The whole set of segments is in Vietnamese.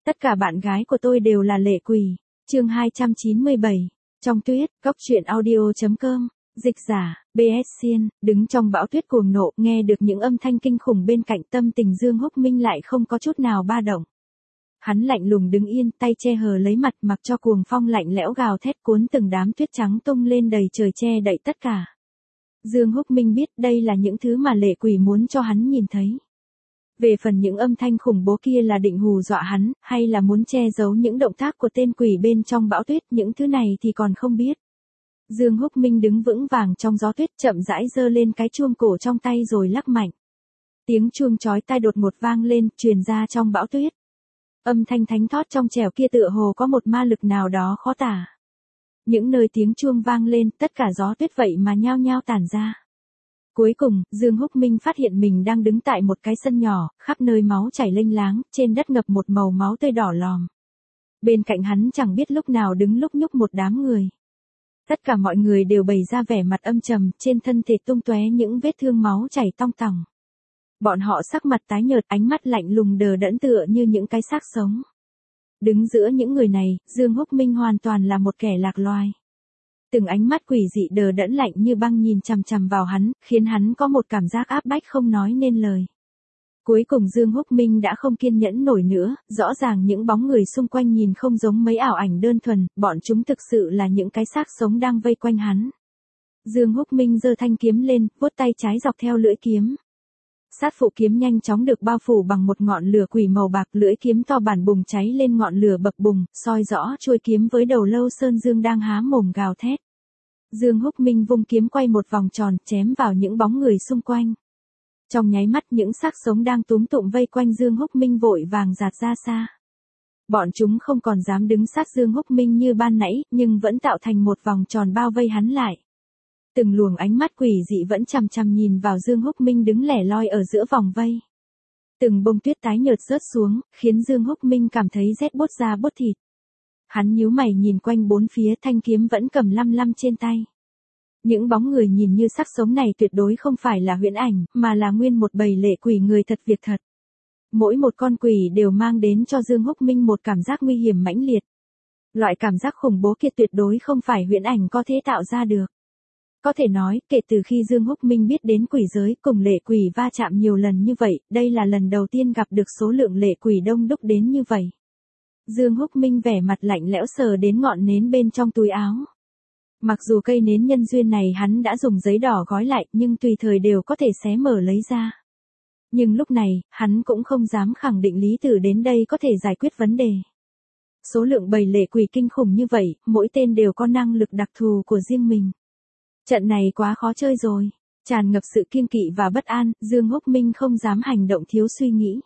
Tất cả bạn gái của tôi đều là lệ quỷ. Chương 297. Trong tuyết, góc truyện audio.com. Dịch giả, BS Xiên, đứng trong bão tuyết cuồng nộ, nghe được những âm thanh kinh khủng bên cạnh, tâm tình Dương Húc Minh lại không có chút nào ba động. Hắn lạnh lùng đứng yên, tay che hờ lấy mặt, mặc cho cuồng phong lạnh lẽo gào thét cuốn từng đám tuyết trắng tung lên đầy trời che đậy tất cả. Dương Húc Minh biết đây là những thứ mà lệ quỷ muốn cho hắn nhìn thấy. Về phần những âm thanh khủng bố kia là định hù dọa hắn, hay là muốn che giấu những động tác của tên quỷ bên trong bão tuyết, những thứ này thì còn không biết. Dương Húc Minh đứng vững vàng trong gió tuyết, chậm rãi giơ lên cái chuông cổ trong tay rồi lắc mạnh. Tiếng chuông chói tai đột ngột vang lên, truyền ra trong bão tuyết. Âm thanh thánh thót trong trẻo kia tựa hồ có một ma lực nào đó khó tả. Những nơi tiếng chuông vang lên, tất cả gió tuyết vậy mà nhao nhao tản ra. Cuối cùng, Dương Húc Minh phát hiện mình đang đứng tại một cái sân nhỏ, khắp nơi máu chảy lênh láng, trên đất ngập một màu máu tươi đỏ lòm. Bên cạnh hắn chẳng biết lúc nào đứng lúc nhúc một đám người. Tất cả mọi người đều bày ra vẻ mặt âm trầm, trên thân thể tung tóe những vết thương máu chảy tong tòng. Bọn họ sắc mặt tái nhợt, ánh mắt lạnh lùng đờ đẫn tựa như những cái xác sống. Đứng giữa những người này, Dương Húc Minh hoàn toàn là một kẻ lạc loài. Từng ánh mắt quỷ dị đờ đẫn lạnh như băng nhìn chằm chằm vào hắn, khiến hắn có một cảm giác áp bách không nói nên lời. Cuối cùng Dương Húc Minh đã không kiên nhẫn nổi nữa, rõ ràng những bóng người xung quanh nhìn không giống mấy ảo ảnh đơn thuần, bọn chúng thực sự là những cái xác sống đang vây quanh hắn. Dương Húc Minh giơ thanh kiếm lên, vuốt tay trái dọc theo lưỡi kiếm. Sát phụ kiếm nhanh chóng được bao phủ bằng một ngọn lửa quỷ màu bạc, lưỡi kiếm to bản bùng cháy lên ngọn lửa bập bùng, soi rõ chuôi kiếm với đầu lâu sơn dương đang há mồm gào thét. Dương Húc Minh vung kiếm quay một vòng tròn, chém vào những bóng người xung quanh. Trong nháy mắt những xác sống đang túm tụm vây quanh Dương Húc Minh vội vàng giạt ra xa. Bọn chúng không còn dám đứng sát Dương Húc Minh như ban nãy, nhưng vẫn tạo thành một vòng tròn bao vây hắn lại. Từng luồng ánh mắt quỷ dị vẫn chằm chằm nhìn vào Dương Húc Minh đứng lẻ loi ở giữa vòng vây. Từng bông tuyết tái nhợt rớt xuống, khiến Dương Húc Minh cảm thấy rét buốt da buốt thịt. Hắn nhíu mày nhìn quanh bốn phía, thanh kiếm vẫn cầm lăm lăm trên tay. Những bóng người nhìn như xác sống này tuyệt đối không phải là huyễn ảnh, mà là nguyên một bầy lệ quỷ người thật việc thật. Mỗi một con quỷ đều mang đến cho Dương Húc Minh một cảm giác nguy hiểm mãnh liệt. Loại cảm giác khủng bố kia tuyệt đối không phải huyễn ảnh có thể tạo ra được. Có thể nói, kể từ khi Dương Húc Minh biết đến quỷ giới cùng lệ quỷ va chạm nhiều lần như vậy, đây là lần đầu tiên gặp được số lượng lệ quỷ đông đúc đến như vậy. Dương Húc Minh vẻ mặt lạnh lẽo sờ đến ngọn nến bên trong túi áo. Mặc dù cây nến nhân duyên này hắn đã dùng giấy đỏ gói lại, nhưng tùy thời đều có thể xé mở lấy ra. Nhưng lúc này, hắn cũng không dám khẳng định Lý Tử đến đây có thể giải quyết vấn đề. Số lượng bầy lệ quỷ kinh khủng như vậy, mỗi tên đều có năng lực đặc thù của riêng mình. Trận này quá khó chơi rồi. Tràn ngập sự kiêng kỵ và bất an, Dương Húc Minh không dám hành động thiếu suy nghĩ.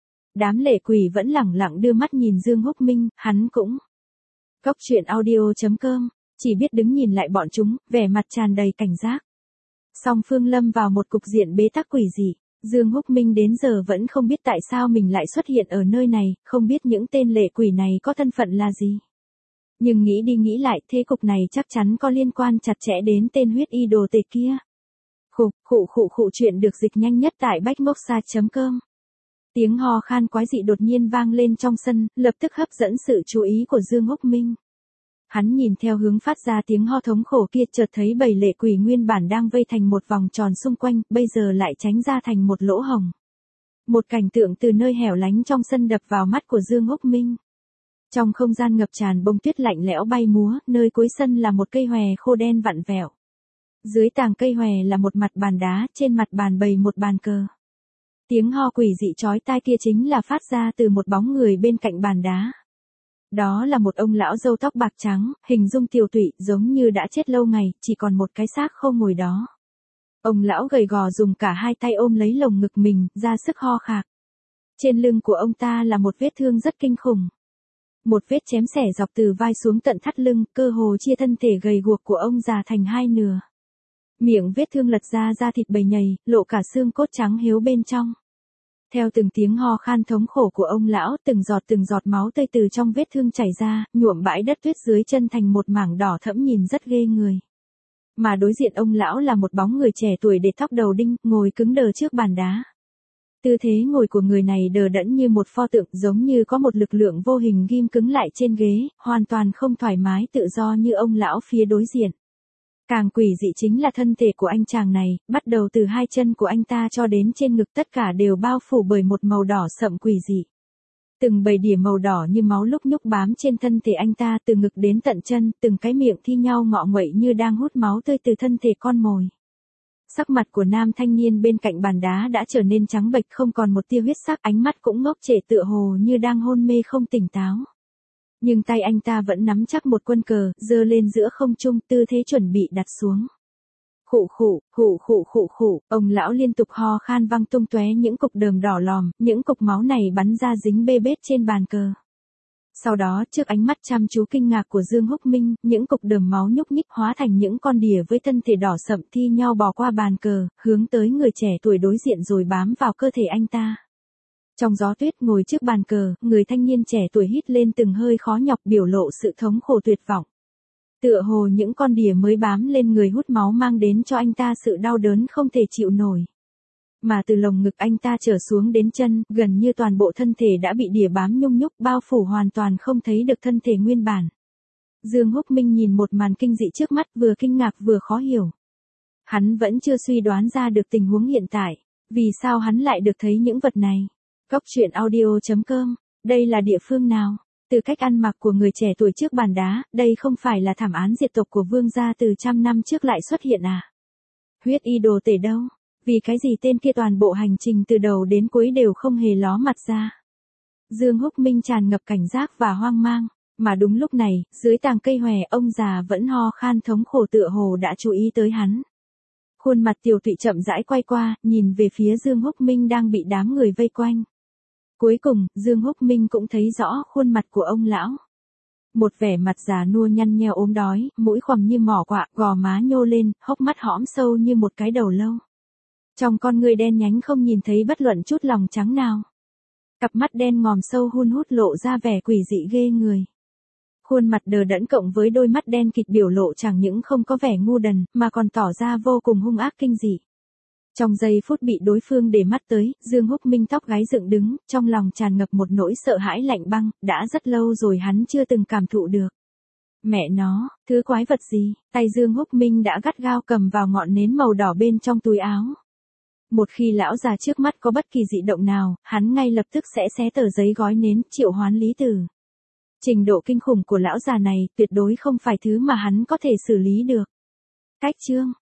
Đám lệ quỷ vẫn lẳng lặng đưa mắt nhìn Dương Húc Minh, hắn cũng. Góc truyện audio.com, chỉ biết đứng nhìn lại bọn chúng, vẻ mặt tràn đầy cảnh giác. Song phương lâm vào một cục diện bế tắc quỷ dị. Dương Húc Minh đến giờ vẫn không biết tại sao mình lại xuất hiện ở nơi này, không biết những tên lệ quỷ này có thân phận là gì. Nhưng nghĩ đi nghĩ lại, thế cục này chắc chắn có liên quan chặt chẽ đến tên huyết y đồ tể kia. Khụ chuyện được dịch nhanh nhất tại bách.moxa.com. Tiếng ho khan quái dị đột nhiên vang lên trong sân, lập tức hấp dẫn sự chú ý của Dương Húc Minh. Hắn nhìn theo hướng phát ra tiếng ho thống khổ kia, chợt thấy bầy lệ quỷ nguyên bản đang vây thành một vòng tròn xung quanh, bây giờ lại tránh ra thành một lỗ hổng. Một cảnh tượng từ nơi hẻo lánh trong sân đập vào mắt của Dương Húc Minh. Trong không gian ngập tràn bông tuyết lạnh lẽo bay múa, nơi cuối sân là một cây hòe khô đen vặn vẹo. Dưới tàng cây hòe là một mặt bàn đá, trên mặt bàn bày một bàn cờ. Tiếng ho quỷ dị chói tai kia chính là phát ra từ một bóng người bên cạnh bàn đá. Đó là một ông lão râu tóc bạc trắng, hình dung tiều tụy, giống như đã chết lâu ngày, chỉ còn một cái xác khô ngồi đó. Ông lão gầy gò dùng cả hai tay ôm lấy lồng ngực mình, ra sức ho khạc. Trên lưng của ông ta là một vết thương rất kinh khủng. Một vết chém xẻ dọc từ vai xuống tận thắt lưng, cơ hồ chia thân thể gầy guộc của ông già thành hai nửa. Miệng vết thương lật ra da thịt bầy nhầy, lộ cả xương cốt trắng hiếu bên trong. Theo từng tiếng ho khan thống khổ của ông lão, từng giọt máu tươi từ trong vết thương chảy ra, nhuộm bãi đất tuyết dưới chân thành một mảng đỏ thẫm nhìn rất ghê người. Mà đối diện ông lão là một bóng người trẻ tuổi để tóc đầu đinh, ngồi cứng đờ trước bàn đá. Tư thế ngồi của người này đờ đẫn như một pho tượng, giống như có một lực lượng vô hình ghim cứng lại trên ghế, hoàn toàn không thoải mái tự do như ông lão phía đối diện. Càng quỷ dị chính là thân thể của anh chàng này, bắt đầu từ hai chân của anh ta cho đến trên ngực tất cả đều bao phủ bởi một màu đỏ sậm quỷ dị. Từng bầy đỉa màu đỏ như máu lúc nhúc bám trên thân thể anh ta từ ngực đến tận chân, từng cái miệng thi nhau ngọ nguậy như đang hút máu tươi từ thân thể con mồi. Sắc mặt của nam thanh niên bên cạnh bàn đá đã trở nên trắng bệch, không còn một tia huyết sắc, ánh mắt cũng ngốc trệ tựa hồ như đang hôn mê không tỉnh táo. Nhưng tay anh ta vẫn nắm chắc một quân cờ, giơ lên giữa không trung, tư thế chuẩn bị đặt xuống. Khụ khụ, khụ khụ khụ khụ, ông lão liên tục ho khan văng tung tóe những cục đờm đỏ lòm, những cục máu này bắn ra dính bê bết trên bàn cờ. Sau đó, trước ánh mắt chăm chú kinh ngạc của Dương Húc Minh, những cục đờm máu nhúc nhích hóa thành những con đỉa với thân thể đỏ sậm thi nhau bò qua bàn cờ, hướng tới người trẻ tuổi đối diện rồi bám vào cơ thể anh ta. Trong gió tuyết ngồi trước bàn cờ, người thanh niên trẻ tuổi hít lên từng hơi khó nhọc, biểu lộ sự thống khổ tuyệt vọng. Tựa hồ những con đỉa mới bám lên người hút máu mang đến cho anh ta sự đau đớn không thể chịu nổi. Mà từ lồng ngực anh ta trở xuống đến chân, gần như toàn bộ thân thể đã bị đỉa bám nhung nhúc bao phủ, hoàn toàn không thấy được thân thể nguyên bản. Dương Húc Minh nhìn một màn kinh dị trước mắt, vừa kinh ngạc vừa khó hiểu. Hắn vẫn chưa suy đoán ra được tình huống hiện tại, vì sao hắn lại được thấy những vật này. Góc truyện audio.com, đây là địa phương nào? Từ cách ăn mặc của người trẻ tuổi trước bàn đá, đây không phải là thảm án diệt tộc của Vương gia từ trăm năm trước lại xuất hiện à? Huyết y đồ tể đâu? Vì cái gì tên kia toàn bộ hành trình từ đầu đến cuối đều không hề ló mặt ra? Dương Húc Minh tràn ngập cảnh giác và hoang mang, mà đúng lúc này, dưới tàng cây hòe ông già vẫn ho khan thống khổ tựa hồ đã chú ý tới hắn. Khuôn mặt tiều tụy chậm rãi quay qua, nhìn về phía Dương Húc Minh đang bị đám người vây quanh. Cuối cùng, Dương Húc Minh cũng thấy rõ khuôn mặt của ông lão. Một vẻ mặt già nua nhăn nheo ốm đói, mũi khoằm như mỏ quạ, gò má nhô lên, hốc mắt hõm sâu như một cái đầu lâu. Trong con người đen nhánh không nhìn thấy bất luận chút lòng trắng nào. Cặp mắt đen ngòm sâu hun hút lộ ra vẻ quỷ dị ghê người. Khuôn mặt đờ đẫn cộng với đôi mắt đen kịt biểu lộ chẳng những không có vẻ ngu đần, mà còn tỏ ra vô cùng hung ác kinh dị. Trong giây phút bị đối phương để mắt tới, Dương Húc Minh tóc gáy dựng đứng, trong lòng tràn ngập một nỗi sợ hãi lạnh băng, đã rất lâu rồi hắn chưa từng cảm thụ được. Mẹ nó, thứ quái vật gì? Tay Dương Húc Minh đã gắt gao cầm vào ngọn nến màu đỏ bên trong túi áo. Một khi lão già trước mắt có bất kỳ dị động nào, hắn ngay lập tức sẽ xé tờ giấy gói nến, triệu hoán Lý Tử. Trình độ kinh khủng của lão già này tuyệt đối không phải thứ mà hắn có thể xử lý được. Cách chương